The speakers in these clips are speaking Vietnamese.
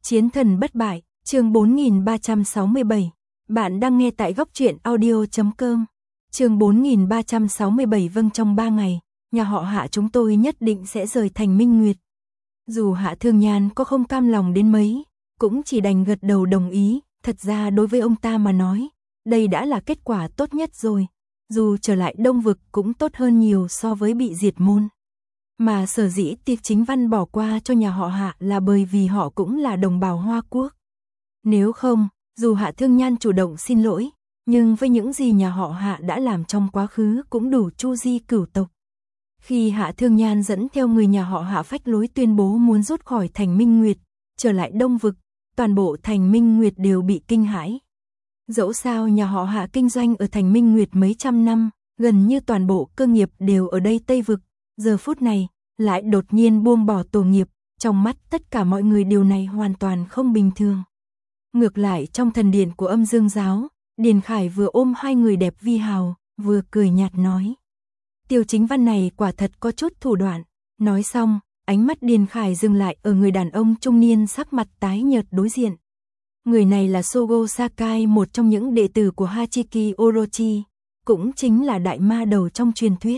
Chiến thần bất bại, chương 4367. Bạn đang nghe tại góc truyện audio.com. Chương 4367. Vâng, trong 3 ngày, nhà họ Hạ chúng tôi nhất định sẽ rời thành Minh Nguyệt. Dù Hạ Thương Nhan có không cam lòng đến mấy, cũng chỉ đành gật đầu đồng ý. Thật ra đối với ông ta mà nói, đây đã là kết quả tốt nhất rồi. Dù trở lại Đông Vực cũng tốt hơn nhiều so với bị diệt môn. Mà sở dĩ Tiệp Chính Văn bỏ qua cho nhà họ Hạ là bởi vì họ cũng là đồng bào Hoa Quốc. Nếu không, dù Hạ Thương Nhan chủ động xin lỗi, nhưng với những gì nhà họ Hạ đã làm trong quá khứ cũng đủ chu di cửu tộc. Khi Hạ Thương Nhan dẫn theo người nhà họ Hạ phách lối tuyên bố muốn rút khỏi thành Minh Nguyệt, trở lại Đông Vực, toàn bộ thành Minh Nguyệt đều bị kinh hãi. Dẫu sao nhà họ Hạ kinh doanh ở thành Minh Nguyệt mấy trăm năm, gần như toàn bộ cơ nghiệp đều ở đây Tây Vực, giờ phút này, lại đột nhiên buông bỏ tổ nghiệp, trong mắt tất cả mọi người điều này hoàn toàn không bình thường. Ngược lại trong thần điện của Âm Dương giáo, Điền Khải vừa ôm hai người đẹp vi hào, vừa cười nhạt nói. Tiêu Chính Văn này quả thật có chút thủ đoạn. Nói xong, ánh mắt Điền Khải dừng lại ở người đàn ông trung niên sắc mặt tái nhợt đối diện. Người này là Sogo Sakai, một trong những đệ tử của Hachiki Orochi, cũng chính là đại ma đầu trong truyền thuyết.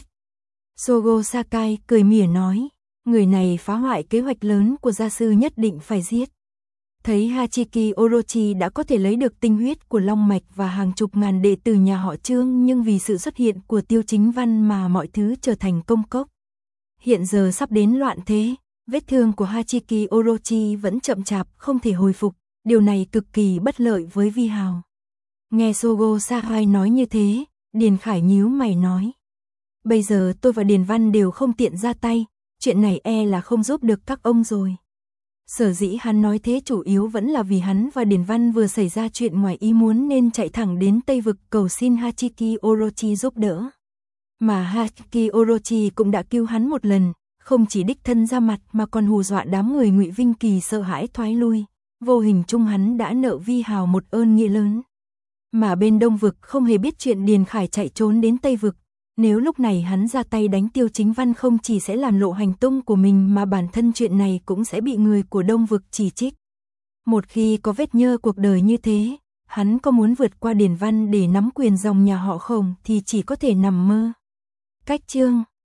Sogo Sakai cười mỉa nói, người này phá hoại kế hoạch lớn của gia sư, nhất định phải giết. Thấy Hachiki Orochi đã có thể lấy được tinh huyết của Long Mạch và hàng chục ngàn đệ tử nhà họ Trương, nhưng vì sự xuất hiện của Tiêu Chính Văn mà mọi thứ trở thành công cốc. Hiện giờ sắp đến loạn thế, vết thương của Hachiki Orochi vẫn chậm chạp không thể hồi phục, điều này cực kỳ bất lợi với Vi Hào. Nghe Sogo Sakai nói như thế, Điền Khải nhíu mày nói. Bây giờ tôi và Điền Văn đều không tiện ra tay, chuyện này e là không giúp được các ông rồi. Sở dĩ hắn nói thế chủ yếu vẫn là vì hắn và Điền Văn vừa xảy ra chuyện ngoài ý muốn nên chạy thẳng đến Tây Vực cầu xin Hachiki Orochi giúp đỡ. Mà Hachiki Orochi cũng đã cứu hắn một lần, không chỉ đích thân ra mặt mà còn hù dọa đám người Ngụy Vinh Kỳ sợ hãi thoái lui. Vô hình chung hắn đã nợ Vi Hào một ơn nghĩa lớn. Mà bên Đông Vực không hề biết chuyện Điền Khải chạy trốn đến Tây Vực. Nếu lúc này hắn ra tay đánh Tiêu Chính Văn, không chỉ sẽ làm lộ hành tung của mình mà bản thân chuyện này cũng sẽ bị người của Đông Vực chỉ trích. Một khi có vết nhơ cuộc đời như thế, hắn có muốn vượt qua Điền Văn để nắm quyền dòng nhà họ Khổng thì chỉ có thể nằm mơ. Cách chương